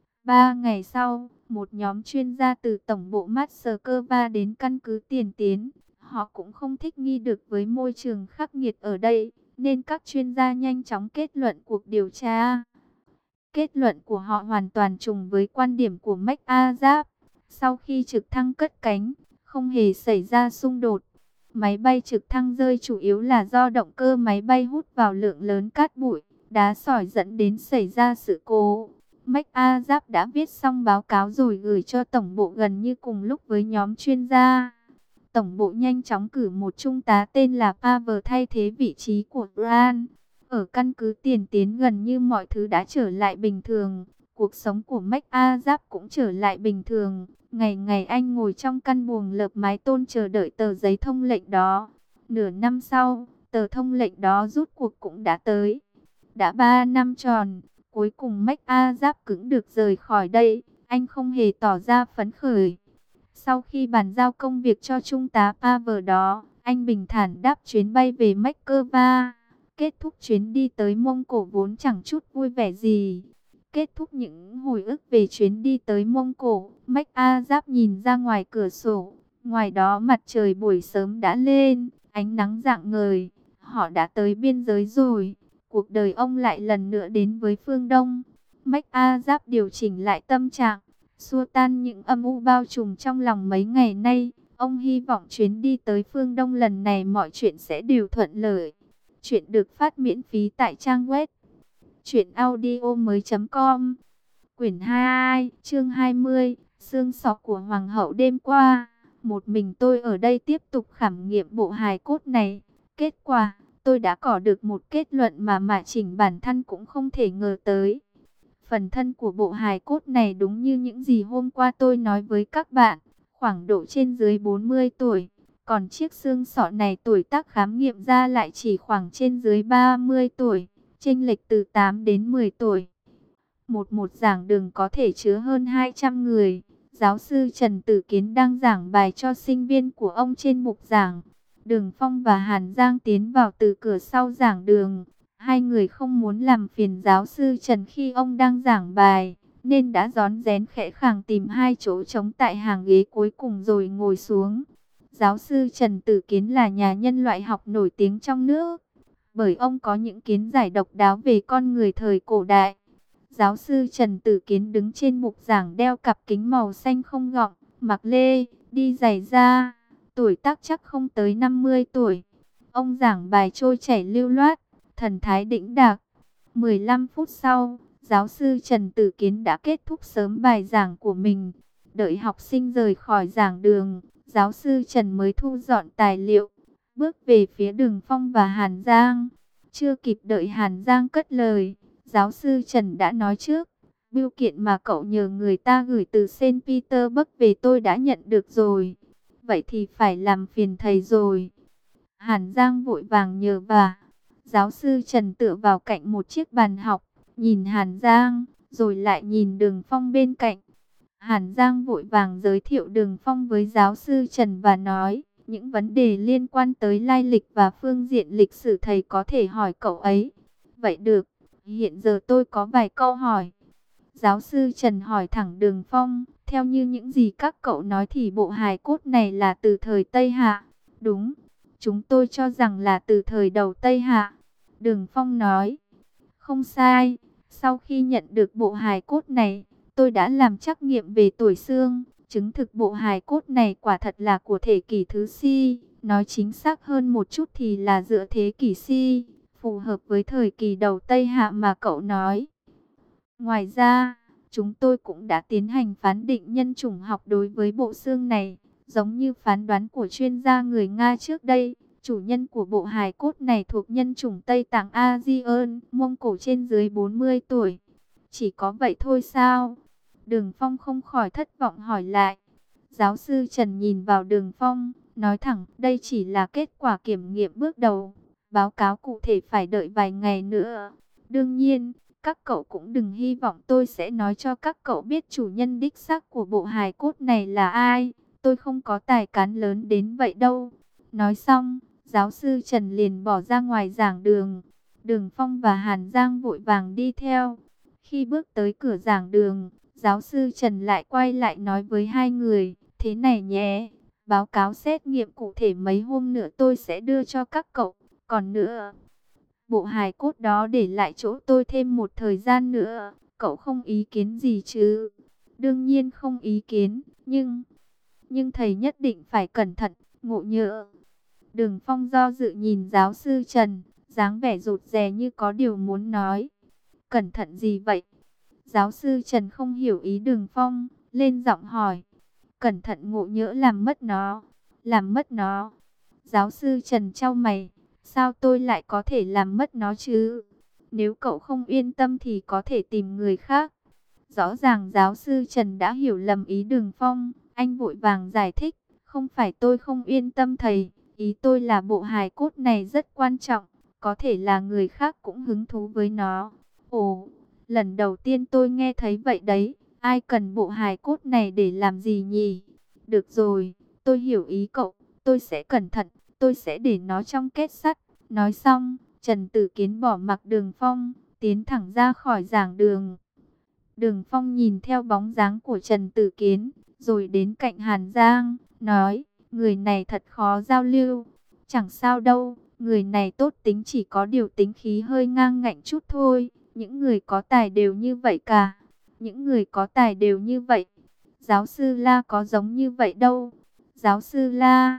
Ba ngày sau, một nhóm chuyên gia từ tổng bộ Moscow đến căn cứ Tiền Tiến. Họ cũng không thích nghi được với môi trường khắc nghiệt ở đây, nên các chuyên gia nhanh chóng kết luận cuộc điều tra. Kết luận của họ hoàn toàn trùng với quan điểm của MacArthur. Sau khi trực thăng cất cánh, không hề xảy ra xung đột. Máy bay trực thăng rơi chủ yếu là do động cơ máy bay hút vào lượng lớn cát bụi, đá sỏi dẫn đến xảy ra sự cố. MacArthur đã viết xong báo cáo rồi gửi cho tổng bộ gần như cùng lúc với nhóm chuyên gia. Tổng bộ nhanh chóng cử một trung tá tên là Pavel thay thế vị trí của Grant. Ở căn cứ tiền tiến gần như mọi thứ đã trở lại bình thường. Cuộc sống của MacArthur cũng trở lại bình thường. Ngày ngày anh ngồi trong căn buồng lợp mái tôn chờ đợi tờ giấy thông lệnh đó. Nửa năm sau, tờ thông lệnh đó rút cuộc cũng đã tới. Đã ba năm tròn, cuối cùng MacArthur cũng được rời khỏi đây. Anh không hề tỏ ra phấn khởi. Sau khi bàn giao công việc cho trung tá Pavel đó, anh bình thản đáp chuyến bay về Moscow. Kết thúc chuyến đi tới Mông Cổ vốn chẳng chút vui vẻ gì. Kết thúc những hồi ức về chuyến đi tới Mông Cổ, MacArthur nhìn ra ngoài cửa sổ. Ngoài đó mặt trời buổi sớm đã lên, ánh nắng rạng ngời. Họ đã tới biên giới rồi. Cuộc đời ông lại lần nữa đến với phương Đông. MacArthur điều chỉnh lại tâm trạng, xua tan những âm u bao trùm trong lòng mấy ngày nay. Ông hy vọng chuyến đi tới phương Đông lần này mọi chuyện sẽ đều thuận lợi. Chuyện được phát miễn phí tại trang web truyện audio mới chấm com. Quyển hai, chương hai mươi, xương sọ của hoàng hậu đêm qua. Một mình tôi ở đây tiếp tục khảo nghiệm bộ hài cốt này. Kết quả, tôi đã có được một kết luận mà Mã Chỉnh bản thân cũng không thể ngờ tới. Phần thân của bộ hài cốt này đúng như những gì hôm qua tôi nói với các bạn, khoảng độ trên dưới bốn mươi tuổi. Còn chiếc xương sọ này tuổi tác khám nghiệm ra lại chỉ khoảng trên dưới ba mươi tuổi, chênh lệch từ tám đến mười tuổi. Một một giảng đường có thể chứa hơn hai trăm người. Giáo sư Trần Tử Kiến đang giảng bài cho sinh viên của ông trên bục giảng. Đường Phong và Hàn Giang tiến vào từ cửa sau giảng đường. Hai người không muốn làm phiền giáo sư Trần khi ông đang giảng bài, nên đã rón rén khẽ khàng tìm hai chỗ trống tại hàng ghế cuối cùng rồi ngồi xuống. Giáo sư Trần Tử Kiến là nhà nhân loại học nổi tiếng trong nước, bởi ông có những kiến giải độc đáo về con người thời cổ đại. Giáo sư Trần Tử Kiến đứng trên bục giảng đeo cặp kính màu xanh không gọng, mặc lê, đi giày da, tuổi tác chắc không tới năm mươi tuổi. Ông giảng bài trôi chảy lưu loát, thần thái đĩnh đạc. mười lăm phút sau, giáo sư Trần Tử Kiến đã kết thúc sớm bài giảng của mình. Đợi học sinh rời khỏi giảng đường, giáo sư Trần mới thu dọn tài liệu, bước về phía Đường Phong và Hàn Giang. Chưa kịp đợi Hàn Giang cất lời, giáo sư Trần đã nói trước. Bưu kiện mà cậu nhờ người ta gửi từ Saint Petersburg về tôi đã nhận được rồi. Vậy thì phải làm phiền thầy rồi. Hàn Giang vội vàng nhờ vả. Giáo sư Trần tựa vào cạnh một chiếc bàn học, nhìn Hàn Giang, rồi lại nhìn Đường Phong bên cạnh. Hàn Giang vội vàng giới thiệu Đường Phong với giáo sư Trần và nói, những vấn đề liên quan tới lai lịch và phương diện lịch sử thầy có thể hỏi cậu ấy. Vậy được, hiện giờ tôi có vài câu hỏi. Giáo sư Trần hỏi thẳng Đường Phong, theo như những gì các cậu nói thì bộ hài cốt này là từ thời Tây Hạ. Đúng, chúng tôi cho rằng là từ thời đầu Tây Hạ. Đường Phong nói, không sai, sau khi nhận được bộ hài cốt này, tôi đã làm trắc nghiệm về tuổi xương, chứng thực bộ hài cốt này quả thật là của thế kỷ thứ Si, nói chính xác hơn một chút thì là giữa thế kỷ Si, phù hợp với thời kỳ đầu Tây Hạ mà cậu nói. Ngoài ra, chúng tôi cũng đã tiến hành phán định nhân chủng học đối với bộ xương này, giống như phán đoán của chuyên gia người Nga trước đây. Chủ nhân của bộ hài cốt này thuộc nhân chủng Tây Tạng Asean, Mông Cổ trên dưới bốn mươi tuổi. Chỉ có vậy thôi sao? Đường Phong không khỏi thất vọng hỏi lại. Giáo sư Trần nhìn vào Đường Phong, nói thẳng, đây chỉ là kết quả kiểm nghiệm bước đầu. Báo cáo cụ thể phải đợi vài ngày nữa. Đương nhiên, các cậu cũng đừng hy vọng tôi sẽ nói cho các cậu biết chủ nhân đích xác của bộ hài cốt này là ai. Tôi không có tài cán lớn đến vậy đâu. Nói xong, giáo sư Trần liền bỏ ra ngoài giảng đường. Đường Phong và Hàn Giang vội vàng đi theo. Khi bước tới cửa giảng đường, giáo sư Trần lại quay lại nói với hai người, thế này nhé, báo cáo xét nghiệm cụ thể mấy hôm nữa tôi sẽ đưa cho các cậu. Còn nữa, bộ hài cốt đó để lại chỗ tôi thêm một thời gian nữa, cậu không ý kiến gì chứ? Đương nhiên không ý kiến, nhưng... Nhưng thầy nhất định phải cẩn thận, ngộ nhỡ. Đường Phong do dự nhìn giáo sư Trần, dáng vẻ rụt rè như có điều muốn nói. Cẩn thận gì vậy? Giáo sư Trần không hiểu ý Đường Phong, lên giọng hỏi. Cẩn thận ngộ nhỡ làm mất nó. Làm mất nó. Giáo sư Trần chau mày. Sao tôi lại có thể làm mất nó chứ? Nếu cậu không yên tâm thì có thể tìm người khác. Rõ ràng giáo sư Trần đã hiểu lầm ý Đường Phong. Anh vội vàng giải thích. Không phải tôi không yên tâm thầy. Ý tôi là bộ hài cốt này rất quan trọng. Có thể là người khác cũng hứng thú với nó. Ồ, lần đầu tiên tôi nghe thấy vậy đấy. Ai cần bộ hài cốt này để làm gì nhỉ? Được rồi, tôi hiểu ý cậu. Tôi sẽ cẩn thận. Tôi sẽ để nó trong kết sắt. Nói xong, Trần Tử Kiến bỏ mặc Đường Phong, tiến thẳng ra khỏi giảng đường. Đường Phong nhìn theo bóng dáng của Trần Tử Kiến, rồi đến cạnh Hàn Giang, nói, người này thật khó giao lưu. Chẳng sao đâu, người này tốt tính, chỉ có điều tính khí hơi ngang ngạnh chút thôi. Những người có tài đều như vậy cả. Những người có tài đều như vậy. Giáo sư La có giống như vậy đâu. Giáo sư La...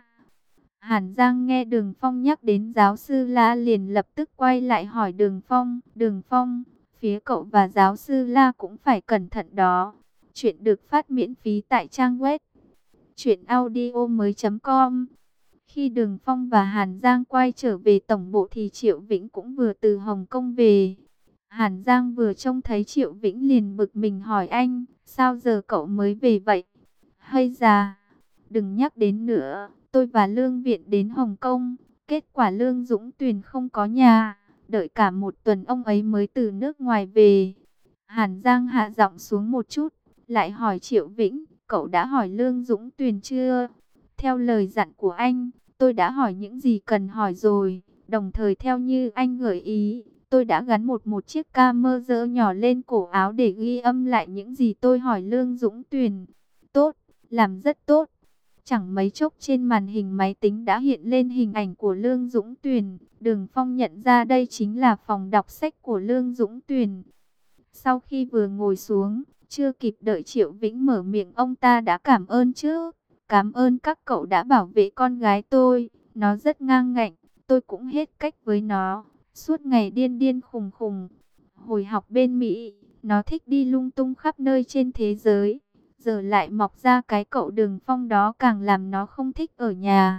Hàn Giang nghe Đường Phong nhắc đến giáo sư La liền lập tức quay lại hỏi Đường Phong. Đường Phong, phía cậu và giáo sư La cũng phải cẩn thận đó. Chuyện được phát miễn phí tại trang web truyện audio mới chấm com. Khi Đường Phong và Hàn Giang quay trở về tổng bộ thì Triệu Vĩnh cũng vừa từ Hồng Kông về. Hàn Giang vừa trông thấy Triệu Vĩnh liền bực mình hỏi anh, sao giờ cậu mới về vậy? Hay già, đừng nhắc đến nữa. Tôi và Lương Viện đến Hồng Kông, kết quả Lương Dũng Tuyền không có nhà, đợi cả một tuần ông ấy mới từ nước ngoài về. Hàn Giang hạ giọng xuống một chút, lại hỏi Triệu Vĩnh, cậu đã hỏi Lương Dũng Tuyền chưa? Theo lời dặn của anh, tôi đã hỏi những gì cần hỏi rồi, đồng thời theo như anh gợi ý, tôi đã gắn một một chiếc camera nhỏ lên cổ áo để ghi âm lại những gì tôi hỏi Lương Dũng Tuyền. Tốt, làm rất tốt. Chẳng mấy chốc trên màn hình máy tính đã hiện lên hình ảnh của Lương Dũng Tuyền. Đường Phong nhận ra đây chính là phòng đọc sách của Lương Dũng Tuyền. Sau khi vừa ngồi xuống, chưa kịp đợi Triệu Vĩnh mở miệng, ông ta đã cảm ơn chứ. Cảm ơn các cậu đã bảo vệ con gái tôi. Nó rất ngang ngạnh, tôi cũng hết cách với nó. Suốt ngày điên điên khùng khùng. Hồi học bên Mỹ, nó thích đi lung tung khắp nơi trên thế giới. Giờ lại mọc ra cái cậu Đường Phong đó, càng làm nó không thích ở nhà.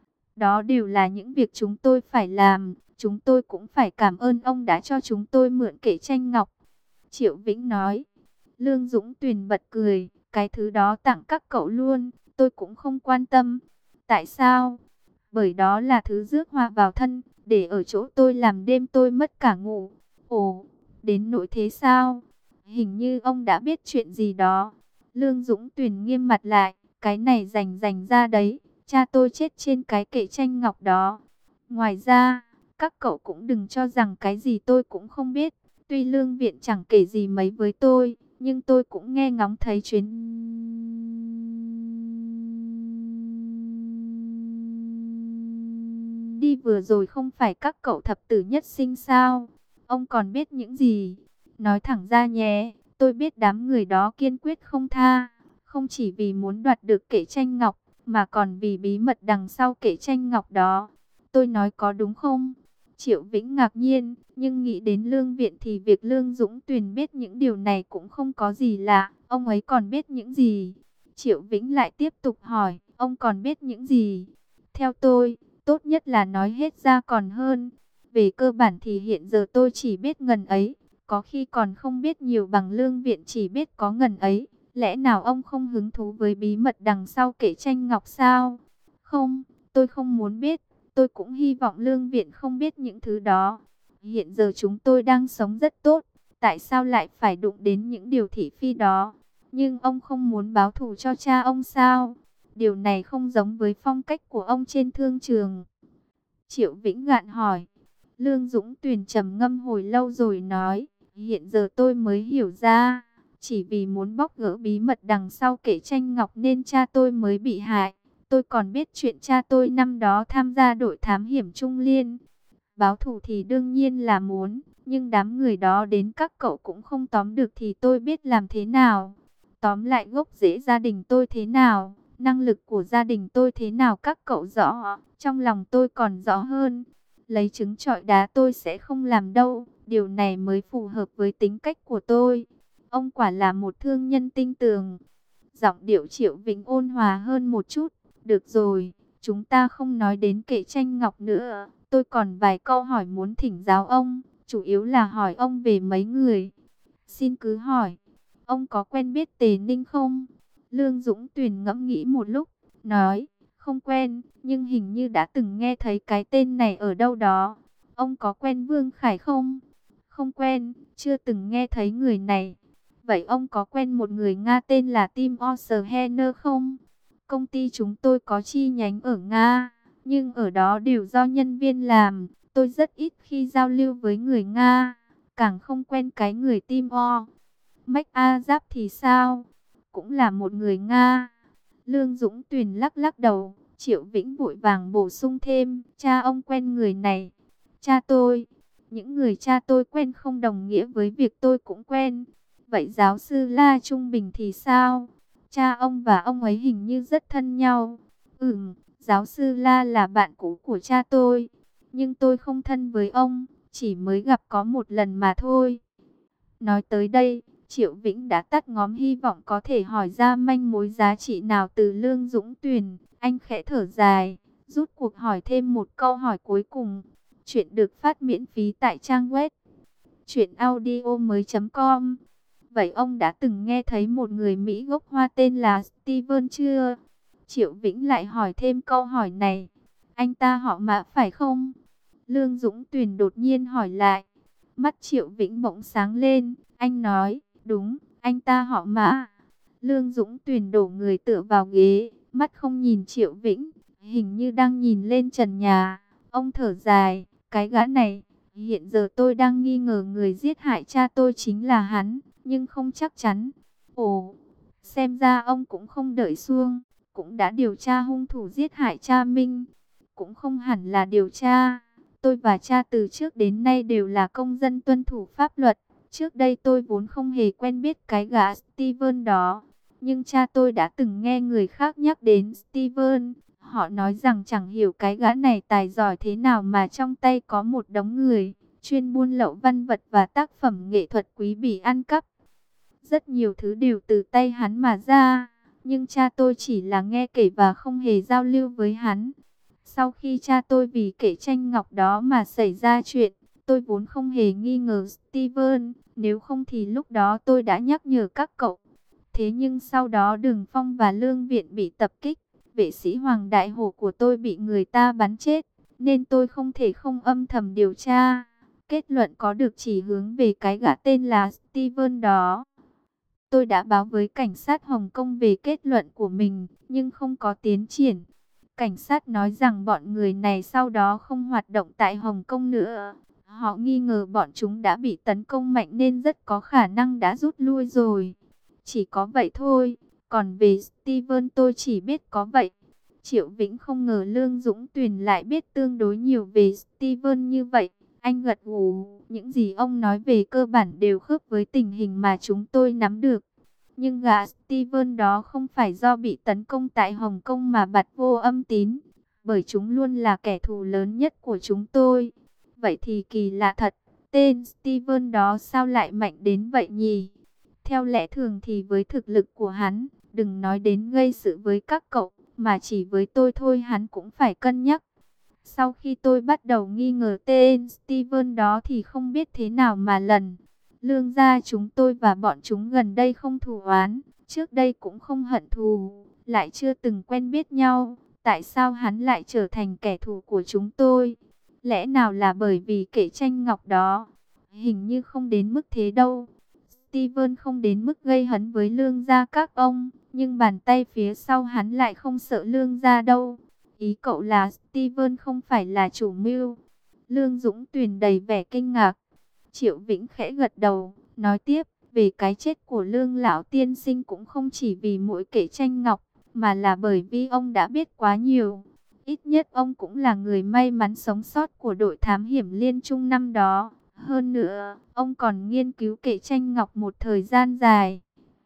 Đó đều là những việc chúng tôi phải làm. Chúng tôi cũng phải cảm ơn ông đã cho chúng tôi mượn kệ tranh ngọc. Triệu Vĩnh nói. Lương Dũng Tuyền bật cười. Cái thứ đó tặng các cậu luôn. Tôi cũng không quan tâm. Tại sao? Bởi đó là thứ rước họa vào thân. Để ở chỗ tôi làm đêm tôi mất cả ngủ. Ồ, đến nỗi thế sao? Hình như ông đã biết chuyện gì đó. Lương Dũng Tuyền nghiêm mặt lại, cái này dành dành ra đấy, cha tôi chết trên cái kệ tranh ngọc đó. Ngoài ra, các cậu cũng đừng cho rằng cái gì tôi cũng không biết. Tuy Lương Viện chẳng kể gì mấy với tôi, nhưng tôi cũng nghe ngóng thấy chuyến đi vừa rồi không phải các cậu thập tử nhất sinh sao? Ông còn biết những gì? Nói thẳng ra nhé. Tôi biết đám người đó kiên quyết không tha, không chỉ vì muốn đoạt được kệ tranh ngọc, mà còn vì bí mật đằng sau kệ tranh ngọc đó. Tôi nói có đúng không? Triệu Vĩnh ngạc nhiên, nhưng nghĩ đến Lương Viện thì việc Lương Dũng Tuyền biết những điều này cũng không có gì lạ. Ông ấy còn biết những gì? Triệu Vĩnh lại tiếp tục hỏi, ông còn biết những gì? Theo tôi, tốt nhất là nói hết ra còn hơn. Về cơ bản thì hiện giờ tôi chỉ biết ngần ấy. Có khi còn không biết nhiều bằng Lương Viện chỉ biết có ngần ấy. Lẽ nào ông không hứng thú với bí mật đằng sau kệ tranh ngọc sao? Không, tôi không muốn biết. Tôi cũng hy vọng Lương Viện không biết những thứ đó. Hiện giờ chúng tôi đang sống rất tốt. Tại sao lại phải đụng đến những điều thị phi đó? Nhưng ông không muốn báo thù cho cha ông sao? Điều này không giống với phong cách của ông trên thương trường. Triệu Vĩnh gạn hỏi. Lương Dũng Tuyền trầm ngâm hồi lâu rồi nói. Hiện giờ tôi mới hiểu ra, chỉ vì muốn bóc gỡ bí mật đằng sau kệ tranh ngọc nên cha tôi mới bị hại. Tôi còn biết chuyện cha tôi năm đó tham gia đội thám hiểm Trung Liên. Báo thù thì đương nhiên là muốn, nhưng đám người đó đến các cậu cũng không tóm được thì tôi biết làm thế nào. Tóm lại gốc rễ gia đình tôi thế nào, Năng lực của gia đình tôi thế nào các cậu rõ, trong lòng tôi còn rõ hơn. Lấy trứng trọi đá tôi sẽ không làm đâu, điều này mới phù hợp với tính cách của tôi. Ông quả là một thương nhân tinh tường. Giọng điệu Triệu Vĩnh ôn hòa hơn một chút. Được rồi, chúng ta không nói đến Kệ Tranh Ngọc nữa. Tôi còn vài câu hỏi muốn thỉnh giáo ông, chủ yếu là hỏi ông về mấy người. Xin cứ hỏi, ông có quen biết Tề Ninh không? Lương Dũng Tuyền ngẫm nghĩ một lúc, nói, không quen, nhưng hình như đã từng nghe thấy cái tên này ở đâu đó. Ông có quen Vương Khải không? Không quen, chưa từng nghe thấy người này. Vậy ông có quen một người Nga tên là Tim Osterhenner không? Công ty chúng tôi có chi nhánh ở Nga, nhưng ở đó đều do nhân viên làm. Tôi rất ít khi giao lưu với người Nga, càng không quen cái người Tim O. Mách A Giáp thì sao? Cũng là một người Nga. Lương Dũng Tuyền lắc lắc đầu. Triệu Vĩnh vội vàng bổ sung thêm, cha ông quen người này. Cha tôi, những người cha tôi quen không đồng nghĩa với việc tôi cũng quen. Vậy giáo sư La Trung Bình thì sao? Cha ông và ông ấy hình như rất thân nhau. Ừm, giáo sư La là bạn cũ của cha tôi, nhưng tôi không thân với ông, chỉ mới gặp có một lần mà thôi. Nói tới đây, Triệu Vĩnh đã tắt ngóm hy vọng có thể hỏi ra manh mối giá trị nào từ Lương Dũng Tuyền. Anh khẽ thở dài, rút cuộc hỏi thêm một câu hỏi cuối cùng. Chuyện được phát miễn phí tại trang web truyện audio mới chấm com. Vậy ông đã từng nghe thấy một người Mỹ gốc Hoa tên là Steven chưa? Triệu Vĩnh lại hỏi thêm câu hỏi này. Anh ta họ Mã phải không? Lương Dũng Tuyền đột nhiên hỏi lại. Mắt Triệu Vĩnh bỗng sáng lên. Anh nói, đúng, anh ta họ Mã. Lương Dũng Tuyền đổ người tựa vào ghế, mắt không nhìn Triệu Vĩnh, hình như đang nhìn lên trần nhà. Ông thở dài, cái gã này, hiện giờ tôi đang nghi ngờ người giết hại cha tôi chính là hắn, nhưng không chắc chắn. Ồ, xem ra ông cũng không đợi xuông, cũng đã điều tra hung thủ giết hại cha Minh. Cũng không hẳn là điều tra. Tôi và cha từ trước đến nay đều là công dân tuân thủ pháp luật. Trước đây tôi vốn không hề quen biết cái gã Steven đó. Nhưng cha tôi đã từng nghe người khác nhắc đến Steven. Họ nói rằng chẳng hiểu cái gã này tài giỏi thế nào mà trong tay có một đống người, chuyên buôn lậu văn vật và tác phẩm nghệ thuật quý báu ăn cắp. Rất nhiều thứ đều từ tay hắn mà ra. Nhưng cha tôi chỉ là nghe kể và không hề giao lưu với hắn. Sau khi cha tôi vì Kệ Tranh Ngọc đó mà xảy ra chuyện, tôi vốn không hề nghi ngờ Steven, nếu không thì lúc đó tôi đã nhắc nhở các cậu. Thế nhưng sau đó Đường Phong và Lương Viện bị tập kích, vệ sĩ Hoàng Đại Hổ của tôi bị người ta bắn chết, nên tôi không thể không âm thầm điều tra. Kết luận có được chỉ hướng về cái gã tên là Steven đó. Tôi đã báo với cảnh sát Hồng Kông về kết luận của mình, nhưng không có tiến triển. Cảnh sát nói rằng bọn người này sau đó không hoạt động tại Hồng Kông nữa. Họ nghi ngờ bọn chúng đã bị tấn công mạnh nên rất có khả năng đã rút lui rồi. Chỉ có vậy thôi, còn về Steven tôi chỉ biết có vậy. Triệu Vĩnh không ngờ Lương Dũng Tuyền lại biết tương đối nhiều về Steven như vậy. Anh gật gù, những gì ông nói về cơ bản đều khớp với tình hình mà chúng tôi nắm được. Nhưng gã Steven đó không phải do bị tấn công tại Hồng Kông mà bặt vô âm tín, bởi chúng luôn là kẻ thù lớn nhất của chúng tôi. Vậy thì kỳ lạ thật, tên Steven đó sao lại mạnh đến vậy nhỉ? Theo lẽ thường thì với thực lực của hắn, đừng nói đến gây sự với các cậu, mà chỉ với tôi thôi hắn cũng phải cân nhắc. Sau khi tôi bắt đầu nghi ngờ tên Steven đó thì không biết thế nào mà lần. Lương gia chúng tôi và bọn chúng gần đây không thù oán, trước đây cũng không hận thù, lại chưa từng quen biết nhau. Tại sao hắn lại trở thành kẻ thù của chúng tôi? Lẽ nào là bởi vì Kệ Tranh Ngọc đó? Hình như không đến mức thế đâu. Steven không đến mức gây hấn với Lương gia các ông, nhưng bàn tay phía sau hắn lại không sợ Lương gia đâu. Ý cậu là Steven không phải là chủ mưu? Lương Dũng Tuyền đầy vẻ kinh ngạc. Triệu Vĩnh khẽ gật đầu, nói tiếp, về cái chết của Lương lão tiên sinh cũng không chỉ vì mỗi Kệ Tranh Ngọc, mà là bởi vì ông đã biết quá nhiều. Ít nhất ông cũng là người may mắn sống sót của đội thám hiểm liên trung năm đó. Hơn nữa, ông còn nghiên cứu Kệ Tranh Ngọc một thời gian dài.